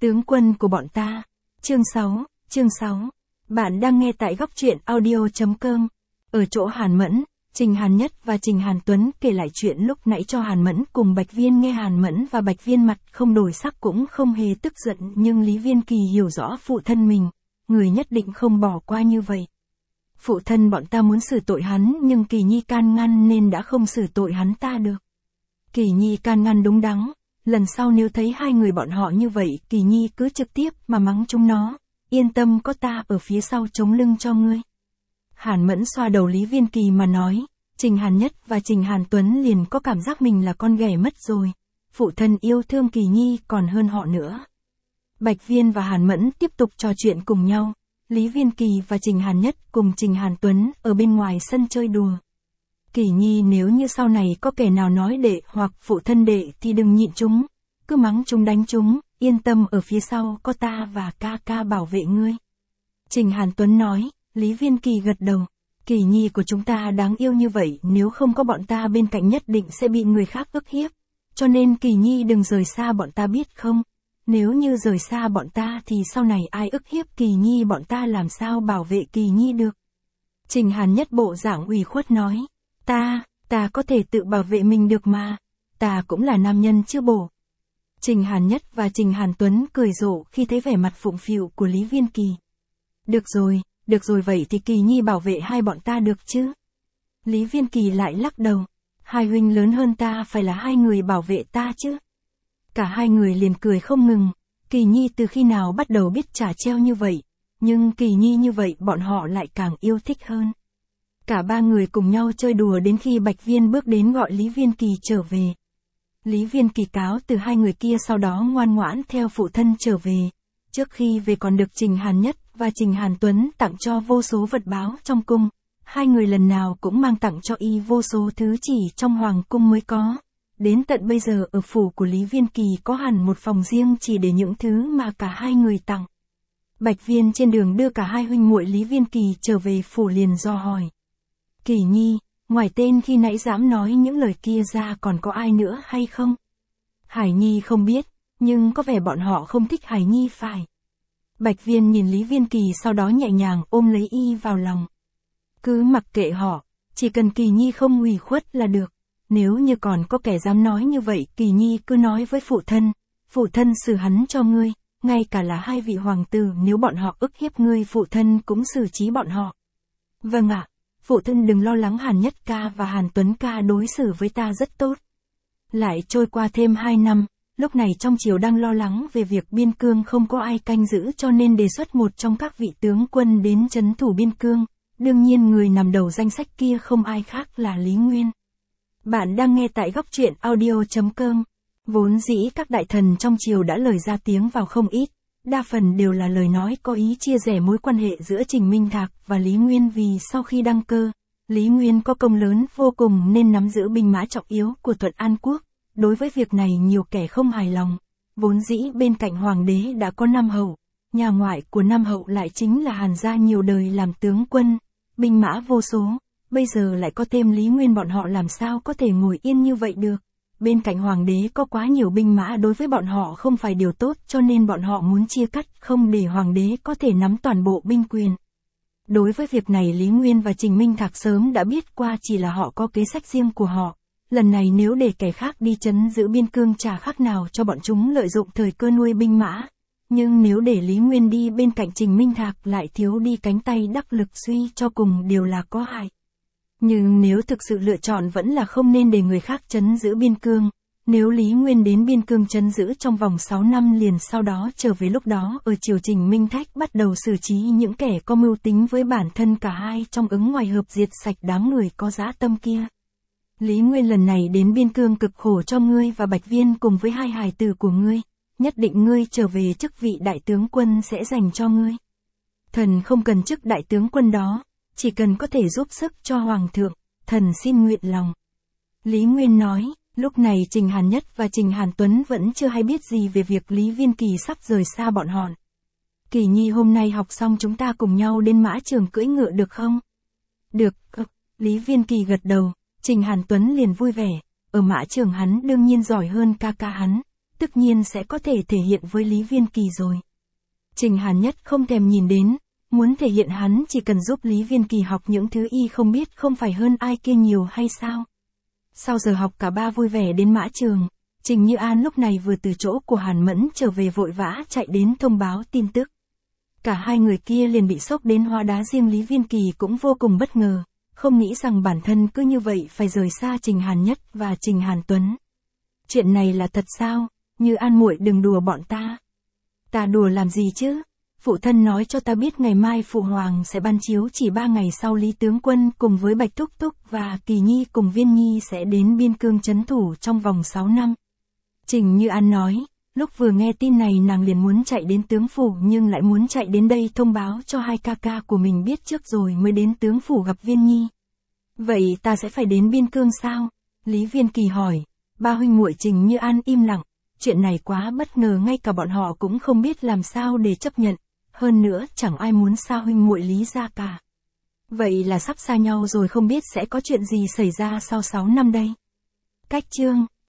Tướng quân của bọn ta. Chương 6. Bạn đang nghe tại góc truyện audio.com. Ở chỗ Hàn Mẫn, Trình Hàn Nhất và Trình Hàn Tuấn kể lại chuyện lúc nãy cho Hàn Mẫn cùng Bạch Viên nghe. Hàn Mẫn và Bạch Viên mặt không đổi sắc cũng không hề tức giận, nhưng Lý Viên Kỳ hiểu rõ phụ thân mình, người nhất định không bỏ qua như vậy. Phụ thân bọn ta muốn xử tội hắn nhưng Kỳ Nhi can ngăn nên đã không xử tội hắn ta được. Kỳ Nhi can ngăn đúng đắn, lần sau nếu thấy hai người bọn họ như vậy Kỳ Nhi cứ trực tiếp mà mắng chúng nó, yên tâm có ta ở phía sau chống lưng cho ngươi. Hàn Mẫn xoa đầu Lý Viên Kỳ mà nói, Trình Hàn Nhất và Trình Hàn Tuấn liền có cảm giác mình là con ghẻ mất rồi, phụ thân yêu thương Kỳ Nhi còn hơn họ nữa. Bạch Viên và Hàn Mẫn tiếp tục trò chuyện cùng nhau, Lý Viên Kỳ và Trình Hàn Nhất cùng Trình Hàn Tuấn ở bên ngoài sân chơi đùa. Kỳ Nhi nếu như sau này có kẻ nào nói đệ hoặc phụ thân đệ thì đừng nhịn chúng, cứ mắng chúng đánh chúng, yên tâm ở phía sau có ta và ca ca bảo vệ ngươi. Trình Hàn Tuấn nói, Lý Viên Kỳ gật đầu, Kỳ Nhi của chúng ta đáng yêu như vậy nếu không có bọn ta bên cạnh nhất định sẽ bị người khác ức hiếp, cho nên Kỳ Nhi đừng rời xa bọn ta biết không, nếu như rời xa bọn ta thì sau này ai ức hiếp Kỳ Nhi bọn ta làm sao bảo vệ Kỳ Nhi được. Trình Hàn Nhất bộ dạng ủy khuất nói, ta có thể tự bảo vệ mình được mà, ta cũng là nam nhân chứ bổ. Trình Hàn Nhất và Trình Hàn Tuấn cười rộ khi thấy vẻ mặt phụng phịu của Lý Viên Kỳ. Được rồi vậy thì Kỳ Nhi bảo vệ hai bọn ta được chứ? Lý Viên Kỳ lại lắc đầu, hai huynh lớn hơn ta phải là hai người bảo vệ ta chứ? Cả hai người liền cười không ngừng, Kỳ Nhi từ khi nào bắt đầu biết trả treo như vậy, nhưng Kỳ Nhi như vậy bọn họ lại càng yêu thích hơn. Cả ba người cùng nhau chơi đùa đến khi Bạch Viên bước đến gọi Lý Viên Kỳ trở về. Lý Viên Kỳ cáo từ hai người kia sau đó ngoan ngoãn theo phụ thân trở về. Trước khi về còn được Trình Hàn Nhất và Trình Hàn Tuấn tặng cho vô số vật báo trong cung. Hai người lần nào cũng mang tặng cho y vô số thứ chỉ trong hoàng cung mới có. Đến tận bây giờ ở phủ của Lý Viên Kỳ có hẳn một phòng riêng chỉ để những thứ mà cả hai người tặng. Bạch Viên trên đường đưa cả hai huynh muội Lý Viên Kỳ trở về phủ liền dò hỏi. Kỳ Nhi, ngoài tên khi nãy dám nói những lời kia ra còn có ai nữa hay không? Hải Nhi không biết, nhưng có vẻ bọn họ không thích Hải Nhi phải. Bạch Viên nhìn Lý Viên Kỳ sau đó nhẹ nhàng ôm lấy y vào lòng. Cứ mặc kệ họ, chỉ cần Kỳ Nhi không ủy khuất là được. Nếu như còn có kẻ dám nói như vậy Kỳ Nhi cứ nói với phụ thân xử hắn cho ngươi, ngay cả là hai vị hoàng tử nếu bọn họ ức hiếp ngươi phụ thân cũng xử trí bọn họ. Vâng ạ. Phụ thân đừng lo lắng, Hàn Nhất ca và Hàn Tuấn ca đối xử với ta rất tốt. Lại trôi qua thêm 2 năm, lúc này trong triều đang lo lắng về việc biên cương không có ai canh giữ cho nên đề xuất một trong các vị tướng quân đến trấn thủ biên cương, đương nhiên người nằm đầu danh sách kia không ai khác là Lý Nguyên. Bạn đang nghe tại góc truyện audio.com. Vốn dĩ các đại thần trong triều đã lời ra tiếng vào không ít. Đa phần đều là lời nói có ý chia rẽ mối quan hệ giữa Trình Minh Thạc và Lý Nguyên vì sau khi đăng cơ, Lý Nguyên có công lớn vô cùng nên nắm giữ binh mã trọng yếu của Thuận An Quốc. Đối với việc này nhiều kẻ không hài lòng. Vốn dĩ bên cạnh hoàng đế đã có Nam Hậu, nhà ngoại của Nam Hậu lại chính là Hàn gia nhiều đời làm tướng quân, binh mã vô số, bây giờ lại có thêm Lý Nguyên bọn họ làm sao có thể ngồi yên như vậy được. Bên cạnh hoàng đế có quá nhiều binh mã đối với bọn họ không phải điều tốt cho nên bọn họ muốn chia cắt không để hoàng đế có thể nắm toàn bộ binh quyền. Đối với việc này Lý Nguyên và Trình Minh Thạc sớm đã biết qua chỉ là họ có kế sách riêng của họ. Lần này nếu để kẻ khác đi trấn giữ biên cương chả khác nào cho bọn chúng lợi dụng thời cơ nuôi binh mã. Nhưng nếu để Lý Nguyên đi bên cạnh Trình Minh Thạc lại thiếu đi cánh tay đắc lực suy cho cùng đều là có hại. Nhưng nếu thực sự lựa chọn vẫn là không nên để người khác trấn giữ biên cương. Nếu Lý Nguyên đến biên cương trấn giữ trong vòng 6 năm liền sau đó trở về lúc đó ở triều Trình Minh Thách bắt đầu xử trí những kẻ có mưu tính với bản thân cả hai trong ứng ngoài hợp diệt sạch đám người có dã tâm kia. Lý Nguyên lần này đến biên cương cực khổ cho ngươi và Bạch Viên cùng với hai hài tử của ngươi, nhất định ngươi trở về chức vị đại tướng quân sẽ dành cho ngươi. Thần không cần chức đại tướng quân đó. Chỉ cần có thể giúp sức cho Hoàng thượng, thần xin nguyện lòng. Lý Nguyên nói, lúc này Trình Hàn Nhất và Trình Hàn Tuấn vẫn chưa hay biết gì về việc Lý Viên Kỳ sắp rời xa bọn họ. Kỳ Nhi hôm nay học xong chúng ta cùng nhau đến mã trường cưỡi ngựa được không? Được, Lý Viên Kỳ gật đầu, Trình Hàn Tuấn liền vui vẻ, ở mã trường hắn đương nhiên giỏi hơn ca ca hắn, tất nhiên sẽ có thể thể hiện với Lý Viên Kỳ rồi. Trình Hàn Nhất không thèm nhìn đến, muốn thể hiện hắn chỉ cần giúp Lý Viên Kỳ học những thứ y không biết không phải hơn ai kia nhiều hay sao. Sau giờ học cả ba vui vẻ đến mã trường, Trình Như An lúc này vừa từ chỗ của Hàn Mẫn trở về vội vã chạy đến thông báo tin tức. Cả hai người kia liền bị sốc đến hóa đá, riêng Lý Viên Kỳ cũng vô cùng bất ngờ, không nghĩ rằng bản thân cứ như vậy phải rời xa Trình Hàn Nhất và Trình Hàn Tuấn. Chuyện này là thật sao? Như An muội đừng đùa bọn ta. Ta đùa làm gì chứ? Phụ thân nói cho ta biết ngày mai Phụ Hoàng sẽ ban chiếu chỉ 3 ngày sau Lý Tướng Quân cùng với Bạch Thúc Thúc và Kỳ Nhi cùng Viên Nhi sẽ đến biên cương trấn thủ trong vòng 6 năm. Trình Như An nói, lúc vừa nghe tin này nàng liền muốn chạy đến tướng phủ nhưng lại muốn chạy đến đây thông báo cho hai ca ca của mình biết trước rồi mới đến tướng phủ gặp Viên Nhi. Vậy ta sẽ phải đến biên cương sao? Lý Viên Kỳ hỏi. Ba huynh muội Trình Như An im lặng, chuyện này quá bất ngờ ngay cả bọn họ cũng không biết làm sao để chấp nhận, hơn nữa chẳng ai muốn xa huynh muội Lý ra cả. Vậy là sắp xa nhau rồi, không biết sẽ có chuyện gì xảy ra sau 6 năm đây. Cách chương